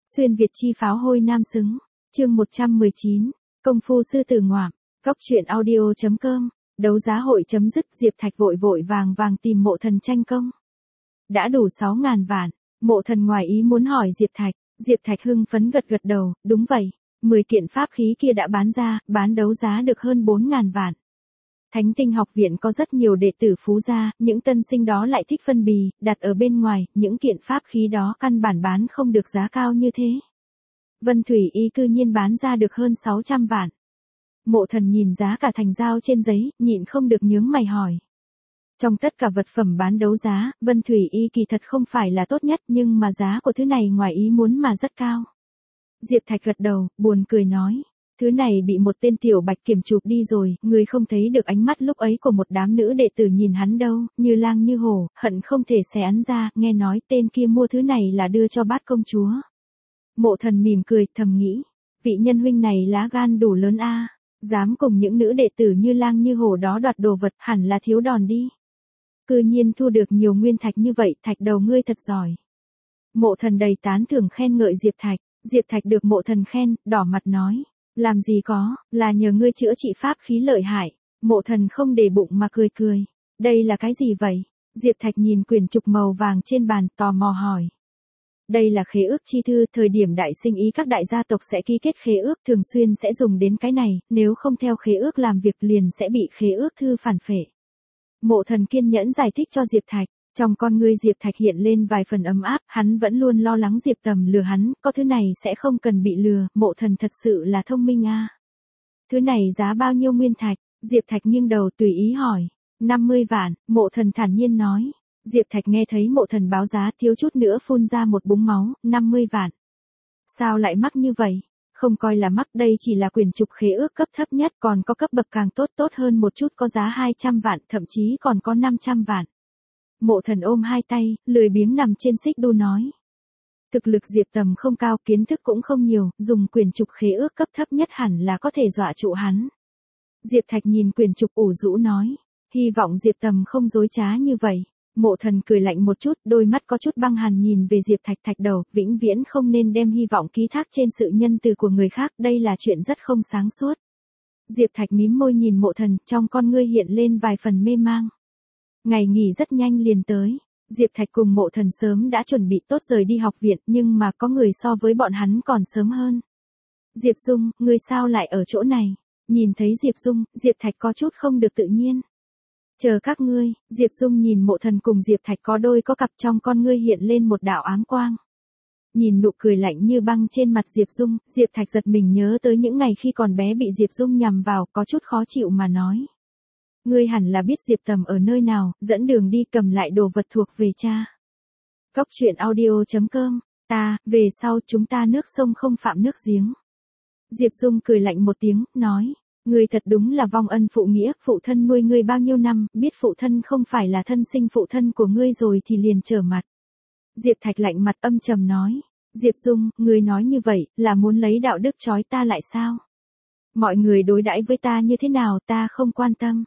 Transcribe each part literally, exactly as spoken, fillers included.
Xuyên Việt chi pháo hôi nam xứng. Chương một trăm mười chín. Công phu sư tử ngoạm. Góc truyện audio.com. Đấu giá hội chấm dứt, Diệp Thạch vội vội vàng vàng tìm Mộ Thần tranh công. Đã đủ sáu ngàn vạn. Mộ Thần ngoài ý muốn hỏi Diệp Thạch. Diệp Thạch hưng phấn gật gật đầu, đúng vậy. mười kiện pháp khí kia đã bán ra, bán đấu giá được hơn bốn ngàn vạn. Thánh Tinh học viện có rất nhiều đệ tử phú gia, những tân sinh đó lại thích phân bì, đặt ở bên ngoài, những kiện pháp khí đó căn bản bán không được giá cao như thế. Vân Thủy Y cư nhiên bán ra được hơn sáu trăm vạn. Mộ Thần nhìn giá cả thành giao trên giấy, nhịn không được nhướng mày hỏi. Trong tất cả vật phẩm bán đấu giá, Vân Thủy Y kỳ thật không phải là tốt nhất, nhưng mà giá của thứ này ngoài ý muốn mà rất cao. Diệp Thạch gật đầu, buồn cười nói. Thứ này bị một tên tiểu bạch kiểm chụp đi rồi, người không thấy được ánh mắt lúc ấy của một đám nữ đệ tử nhìn hắn đâu, như lang như hổ, hận không thể xé hắn ra, nghe nói tên kia mua thứ này là đưa cho bát công chúa. Mộ Thần mỉm cười, thầm nghĩ, vị nhân huynh này lá gan đủ lớn a, dám cùng những nữ đệ tử như lang như hổ đó đoạt đồ vật, hẳn là thiếu đòn đi. Cư nhiên thu được nhiều nguyên thạch như vậy, Thạch đầu ngươi thật giỏi. Mộ Thần đầy tán thưởng khen ngợi Diệp Thạch, Diệp Thạch được Mộ Thần khen, đỏ mặt nói. Làm gì có, là nhờ ngươi chữa trị pháp khí lợi hại. Mộ Thần không để bụng mà cười cười. Đây là cái gì vậy? Diệp Thạch nhìn quyển trục màu vàng trên bàn, tò mò hỏi. Đây là khế ước chi thư, thời điểm đại sinh ý các đại gia tộc sẽ ký kết khế ước, thường xuyên sẽ dùng đến cái này, nếu không theo khế ước làm việc liền sẽ bị khế ước thư phản phệ. Mộ Thần kiên nhẫn giải thích cho Diệp Thạch. Trong con ngươi Diệp Thạch hiện lên vài phần ấm áp, hắn vẫn luôn lo lắng Diệp Tầm lừa hắn, có thứ này sẽ không cần bị lừa, Mộ Thần thật sự là thông minh a. À. Thứ này giá bao nhiêu nguyên thạch? Diệp Thạch nghiêng đầu tùy ý hỏi. năm mươi vạn, Mộ Thần thản nhiên nói. Diệp Thạch nghe thấy Mộ Thần báo giá thiếu chút nữa phun ra một búng máu, năm mươi vạn. Sao lại mắc như vậy? Không coi là mắc, đây chỉ là quyển trục khế ước cấp thấp nhất, còn có cấp bậc càng tốt tốt hơn một chút có giá hai trăm vạn, thậm chí còn có năm trăm vạn. Mộ Thần ôm hai tay, lười biếng nằm trên xích đu nói. Thực lực Diệp Tầm không cao, kiến thức cũng không nhiều, dùng quyển trục khế ước cấp thấp nhất hẳn là có thể dọa trụ hắn. Diệp Thạch nhìn quyển trục ủ rũ nói. Hy vọng Diệp Tầm không dối trá như vậy. Mộ Thần cười lạnh một chút, đôi mắt có chút băng hàn nhìn về Diệp Thạch. Thạch đầu, vĩnh viễn không nên đem hy vọng ký thác trên sự nhân từ của người khác, đây là chuyện rất không sáng suốt. Diệp Thạch mím môi nhìn Mộ Thần, trong con ngươi hiện lên vài phần mê mang. Ngày nghỉ rất nhanh liền tới. Diệp Thạch cùng Mộ Thần sớm đã chuẩn bị tốt rời đi học viện, nhưng mà có người so với bọn hắn còn sớm hơn. Diệp Dung, ngươi sao lại ở chỗ này? Nhìn thấy Diệp Dung, Diệp Thạch có chút không được tự nhiên. Chờ các ngươi. Diệp Dung nhìn Mộ Thần cùng Diệp Thạch có đôi có cặp, trong con ngươi hiện lên một đạo ám quang. Nhìn nụ cười lạnh như băng trên mặt Diệp Dung, Diệp Thạch giật mình nhớ tới những ngày khi còn bé bị Diệp Dung nhằm vào, có chút khó chịu mà nói. Ngươi hẳn là biết Diệp Tầm ở nơi nào, dẫn đường đi, cầm lại đồ vật thuộc về cha. Góc truyện audio.com. Ta, về sau chúng ta nước sông không phạm nước giếng. Diệp Dung cười lạnh một tiếng, nói. Ngươi thật đúng là vong ân phụ nghĩa, phụ thân nuôi ngươi bao nhiêu năm, biết phụ thân không phải là thân sinh phụ thân của ngươi rồi thì liền trở mặt. Diệp Thạch lạnh mặt âm trầm nói. Diệp Dung, ngươi nói như vậy, là muốn lấy đạo đức trói ta lại sao? Mọi người đối đãi với ta như thế nào ta không quan tâm.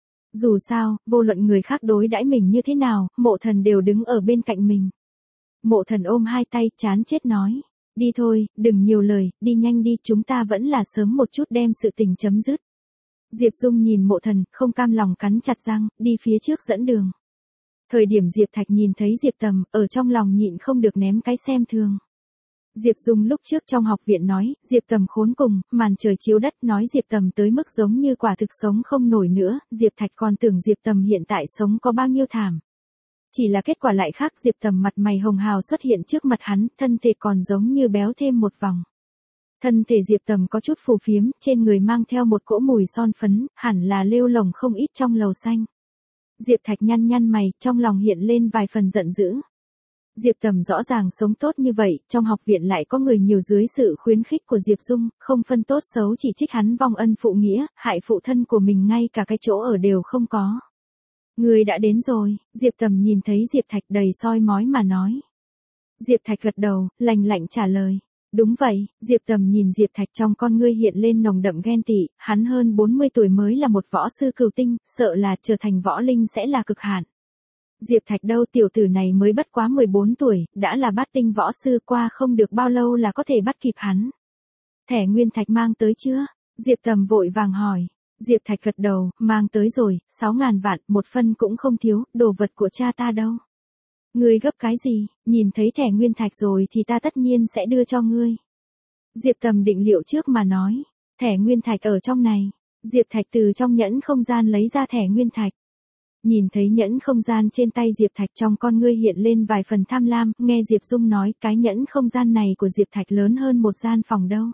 Dù sao, vô luận người khác đối đãi mình như thế nào, Mộ Thần đều đứng ở bên cạnh mình. Mộ Thần ôm hai tay, chán chết nói. Đi thôi, đừng nhiều lời, đi nhanh đi, chúng ta vẫn là sớm một chút đem sự tình chấm dứt. Diệp Dung nhìn Mộ Thần, không cam lòng cắn chặt răng, đi phía trước dẫn đường. Thời điểm Diệp Thạch nhìn thấy Diệp Tầm, ở trong lòng nhịn không được ném cái xem thường. Diệp Dung lúc trước trong học viện nói, Diệp Tầm khốn cùng, màn trời chiếu đất, nói Diệp Tầm tới mức giống như quả thực sống không nổi nữa, Diệp Thạch còn tưởng Diệp Tầm hiện tại sống có bao nhiêu thảm. Chỉ là kết quả lại khác, Diệp Tầm mặt mày hồng hào xuất hiện trước mặt hắn, thân thể còn giống như béo thêm một vòng. Thân thể Diệp Tầm có chút phù phiếm, trên người mang theo một cỗ mùi son phấn, hẳn là lêu lồng không ít trong lầu xanh. Diệp Thạch nhăn nhăn mày, trong lòng hiện lên vài phần giận dữ. Diệp Tầm rõ ràng sống tốt như vậy, trong học viện lại có người nhiều dưới sự khuyến khích của Diệp Dung, không phân tốt xấu chỉ trích hắn vong ân phụ nghĩa, hại phụ thân của mình ngay cả cái chỗ ở đều không có. Người đã đến rồi, Diệp Tầm nhìn thấy Diệp Thạch đầy soi mói mà nói. Diệp Thạch gật đầu, lạnh lạnh trả lời. Đúng vậy, Diệp Tầm nhìn Diệp Thạch trong con ngươi hiện lên nồng đậm ghen tị, hắn hơn bốn mươi tuổi mới là một võ sư cửu tinh, sợ là trở thành võ linh sẽ là cực hạn. Diệp Thạch đâu, tiểu tử này mới bất quá mười bốn tuổi, đã là bát tinh võ sư, qua không được bao lâu là có thể bắt kịp hắn. Thẻ nguyên thạch mang tới chưa? Diệp Tầm vội vàng hỏi. Diệp Thạch gật đầu, mang tới rồi, sáu ngàn vạn, một phân cũng không thiếu, đồ vật của cha ta đâu. Ngươi gấp cái gì, nhìn thấy thẻ nguyên thạch rồi thì ta tất nhiên sẽ đưa cho ngươi. Diệp Tầm định liệu trước mà nói, thẻ nguyên thạch ở trong này. Diệp Thạch từ trong nhẫn không gian lấy ra thẻ nguyên thạch. Nhìn thấy nhẫn không gian trên tay Diệp Thạch, trong con ngươi hiện lên vài phần tham lam, nghe Diệp Dung nói cái nhẫn không gian này của Diệp Thạch lớn hơn một gian phòng đâu.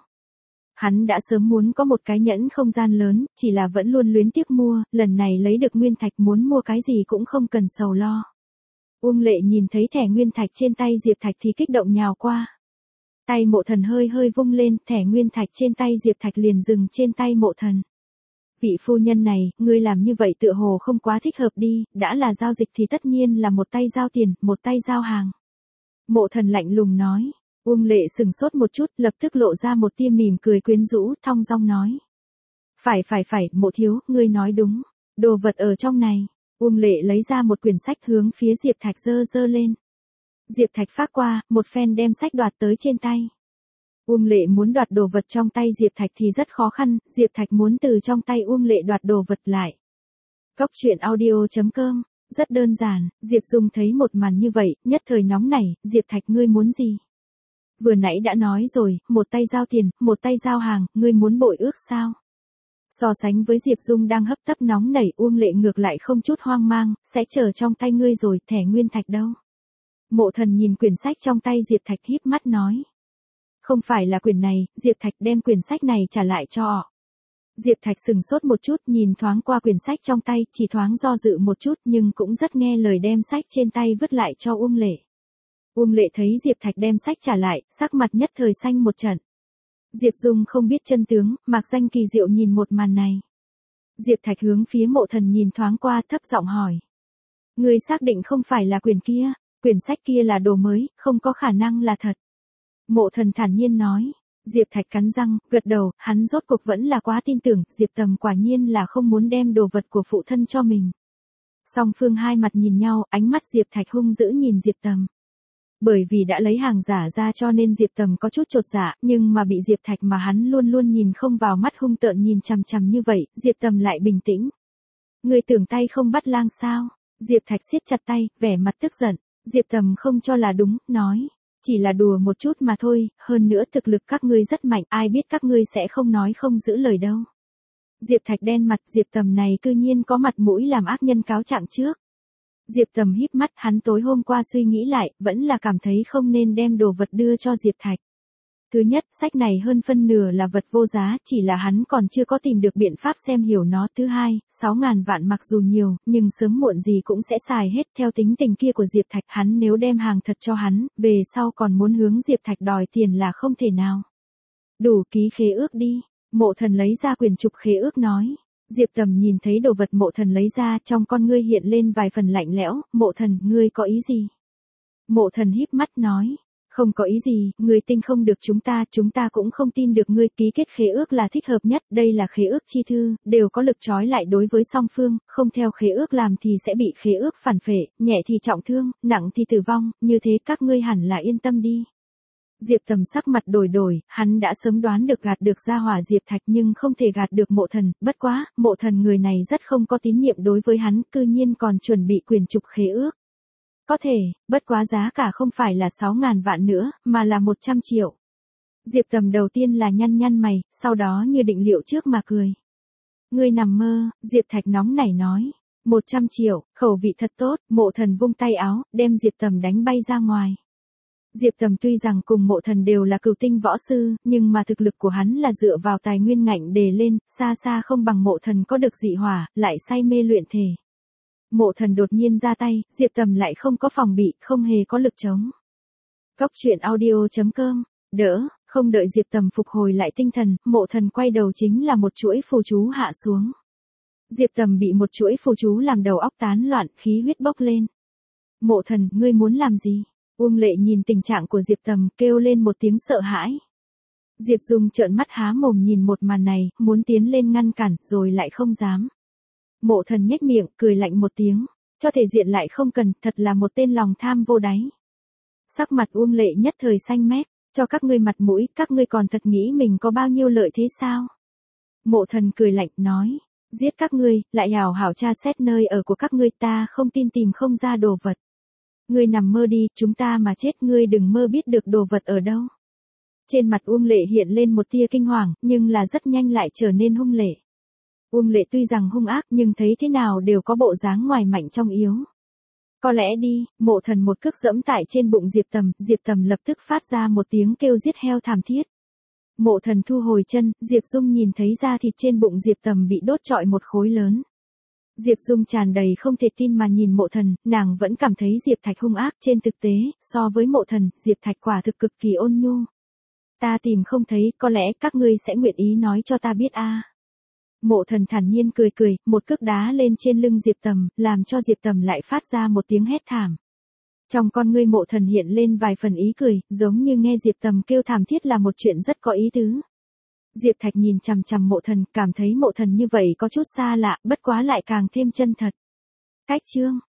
Hắn đã sớm muốn có một cái nhẫn không gian lớn, chỉ là vẫn luôn luyến tiếc mua, lần này lấy được nguyên thạch muốn mua cái gì cũng không cần sầu lo. Uông Lệ nhìn thấy thẻ nguyên thạch trên tay Diệp Thạch thì kích động nhào qua. Tay Mộ Thần hơi hơi vung lên, thẻ nguyên thạch trên tay Diệp Thạch liền dừng trên tay Mộ Thần. Vị phu nhân này, ngươi làm như vậy tựa hồ không quá thích hợp đi, đã là giao dịch thì tất nhiên là một tay giao tiền, một tay giao hàng. Mộ Thần lạnh lùng nói. Uông Lệ sừng sốt một chút, lập tức lộ ra một tia mỉm cười quyến rũ, thong dong nói. Phải phải phải, Mộ thiếu, ngươi nói đúng. Đồ vật ở trong này. Uông Lệ lấy ra một quyển sách hướng phía Diệp Thạch giơ giơ lên. Diệp Thạch phác qua, một phen đem sách đoạt tới trên tay. Uông Lệ muốn đoạt đồ vật trong tay Diệp Thạch thì rất khó khăn, Diệp Thạch muốn từ trong tay Uông Lệ đoạt đồ vật lại. Cốc truyện audio chấm com, rất đơn giản, Diệp Dung thấy một màn như vậy, nhất thời nóng nảy, Diệp Thạch ngươi muốn gì? Vừa nãy đã nói rồi, một tay giao tiền, một tay giao hàng, ngươi muốn bội ước sao? So sánh với Diệp Dung đang hấp tấp nóng nảy, Uông Lệ ngược lại không chút hoang mang, sẽ chờ trong tay ngươi rồi, thẻ nguyên thạch đâu? Mộ Thần nhìn quyển sách trong tay Diệp Thạch híp mắt nói. Không phải là quyển này, Diệp Thạch đem quyển sách này trả lại cho họ. Diệp Thạch sừng sốt một chút, nhìn thoáng qua quyển sách trong tay, chỉ thoáng do dự một chút nhưng cũng rất nghe lời đem sách trên tay vứt lại cho Uông Lệ. Uông Lệ thấy Diệp Thạch đem sách trả lại, sắc mặt nhất thời xanh một trận. Diệp Dung không biết chân tướng, Mạc Danh kỳ diệu nhìn một màn này. Diệp Thạch hướng phía Mộ Thần nhìn thoáng qua, thấp giọng hỏi. Ngươi xác định không phải là quyển kia, quyển sách kia là đồ mới, không có khả năng là thật. Mộ Thần thản nhiên nói. Diệp Thạch cắn răng, gật đầu, hắn rốt cuộc vẫn là quá tin tưởng, Diệp Tầm quả nhiên là không muốn đem đồ vật của phụ thân cho mình. Song phương hai mặt nhìn nhau, ánh mắt Diệp Thạch hung dữ nhìn Diệp Tầm. Bởi vì đã lấy hàng giả ra cho nên Diệp Tầm có chút chột dạ, nhưng mà bị Diệp Thạch mà hắn luôn luôn nhìn không vào mắt hung tợn nhìn chằm chằm như vậy, Diệp Tầm lại bình tĩnh. Người tưởng tay không bắt lang sao? Diệp Thạch siết chặt tay, vẻ mặt tức giận. Diệp Tầm không cho là đúng, nói. Chỉ là đùa một chút mà thôi, hơn nữa thực lực các ngươi rất mạnh, ai biết các ngươi sẽ không nói không giữ lời đâu. Diệp Thạch đen mặt, Diệp Tầm này cư nhiên có mặt mũi làm ác nhân cáo trạng trước. Diệp Tầm híp mắt, hắn tối hôm qua suy nghĩ lại, vẫn là cảm thấy không nên đem đồ vật đưa cho Diệp Thạch. Thứ nhất, sách này hơn phân nửa là vật vô giá, chỉ là hắn còn chưa có tìm được biện pháp xem hiểu nó. Thứ hai, sáu ngàn vạn mặc dù nhiều, nhưng sớm muộn gì cũng sẽ xài hết. Theo tính tình kia của Diệp Thạch, hắn nếu đem hàng thật cho hắn, về sau còn muốn hướng Diệp Thạch đòi tiền là không thể nào. Đủ ký khế ước đi. Mộ Thần lấy ra quyển trục khế ước nói. Diệp Tầm nhìn thấy đồ vật Mộ Thần lấy ra, trong con ngươi hiện lên vài phần lạnh lẽo. Mộ Thần, ngươi có ý gì? Mộ Thần híp mắt nói. Không có ý gì, ngươi tin không được chúng ta, chúng ta cũng không tin được ngươi. Ký kết khế ước là thích hợp nhất, đây là khế ước chi thư, đều có lực trói lại đối với song phương, không theo khế ước làm thì sẽ bị khế ước phản phệ, nhẹ thì trọng thương, nặng thì tử vong, như thế các ngươi hẳn là yên tâm đi. Diệp Tầm sắc mặt đổi đổi, hắn đã sớm đoán được gạt được ra hỏa Diệp Thạch nhưng không thể gạt được Mộ Thần, bất quá, Mộ Thần người này rất không có tín nhiệm đối với hắn, cư nhiên còn chuẩn bị quyển trục khế ước. Có thể, bất quá giá cả không phải là sáu ngàn vạn nữa, mà là một trăm triệu. Diệp Tầm đầu tiên là nhăn nhăn mày, sau đó như định liệu trước mà cười. Ngươi nằm mơ, Diệp Thạch nóng nảy nói. một trăm triệu, khẩu vị thật tốt, Mộ Thần vung tay áo, đem Diệp Tầm đánh bay ra ngoài. Diệp Tầm tuy rằng cùng Mộ Thần đều là cửu tinh võ sư, nhưng mà thực lực của hắn là dựa vào tài nguyên ngạnh đề lên, xa xa không bằng Mộ Thần có được dị hỏa, lại say mê luyện thể. Mộ Thần đột nhiên ra tay, Diệp Tầm lại không có phòng bị, không hề có lực chống. Cốc truyện audio chấm com, đỡ, không đợi Diệp Tầm phục hồi lại tinh thần, Mộ Thần quay đầu chính là một chuỗi phù chú hạ xuống. Diệp Tầm bị một chuỗi phù chú làm đầu óc tán loạn, khí huyết bốc lên. Mộ Thần, ngươi muốn làm gì? Uông Lệ nhìn tình trạng của Diệp Tầm, kêu lên một tiếng sợ hãi. Diệp Dung trợn mắt há mồm nhìn một màn này, muốn tiến lên ngăn cản, rồi lại không dám. Mộ Thần nhếch miệng, cười lạnh một tiếng. Cho thể diện lại không cần, thật là một tên lòng tham vô đáy. Sắc mặt Uông Lệ nhất thời xanh mét, cho các ngươi mặt mũi, các ngươi còn thật nghĩ mình có bao nhiêu lợi thế sao? Mộ Thần cười lạnh, nói, giết các ngươi, lại hảo hảo tra xét nơi ở của các ngươi, ta không tin tìm không ra đồ vật. Ngươi nằm mơ đi, chúng ta mà chết ngươi đừng mơ biết được đồ vật ở đâu. Trên mặt Uông Lệ hiện lên một tia kinh hoàng, nhưng là rất nhanh lại trở nên hung lệ. Uông Lệ tuy rằng hung ác nhưng thấy thế nào đều có bộ dáng ngoài mạnh trong yếu. Có lẽ đi, Mộ Thần một cước dẫm tại trên bụng Diệp Tầm, Diệp Tầm lập tức phát ra một tiếng kêu giết heo thảm thiết. Mộ Thần thu hồi chân, Diệp Dung nhìn thấy da thịt trên bụng Diệp Tầm bị đốt trọi một khối lớn. Diệp Dung tràn đầy không thể tin mà nhìn Mộ Thần, nàng vẫn cảm thấy Diệp Thạch hung ác, trên thực tế, so với Mộ Thần, Diệp Thạch quả thực cực kỳ ôn nhu. Ta tìm không thấy, có lẽ các ngươi sẽ nguyện ý nói cho ta biết a. À. Mộ Thần thản nhiên cười cười, một cước đá lên trên lưng Diệp Tầm, làm cho Diệp Tầm lại phát ra một tiếng hét thảm. Trong con ngươi Mộ Thần hiện lên vài phần ý cười, giống như nghe Diệp Tầm kêu thảm thiết là một chuyện rất có ý tứ. Diệp Thạch nhìn chằm chằm Mộ Thần, cảm thấy Mộ Thần như vậy có chút xa lạ, bất quá lại càng thêm chân thật. Cách chương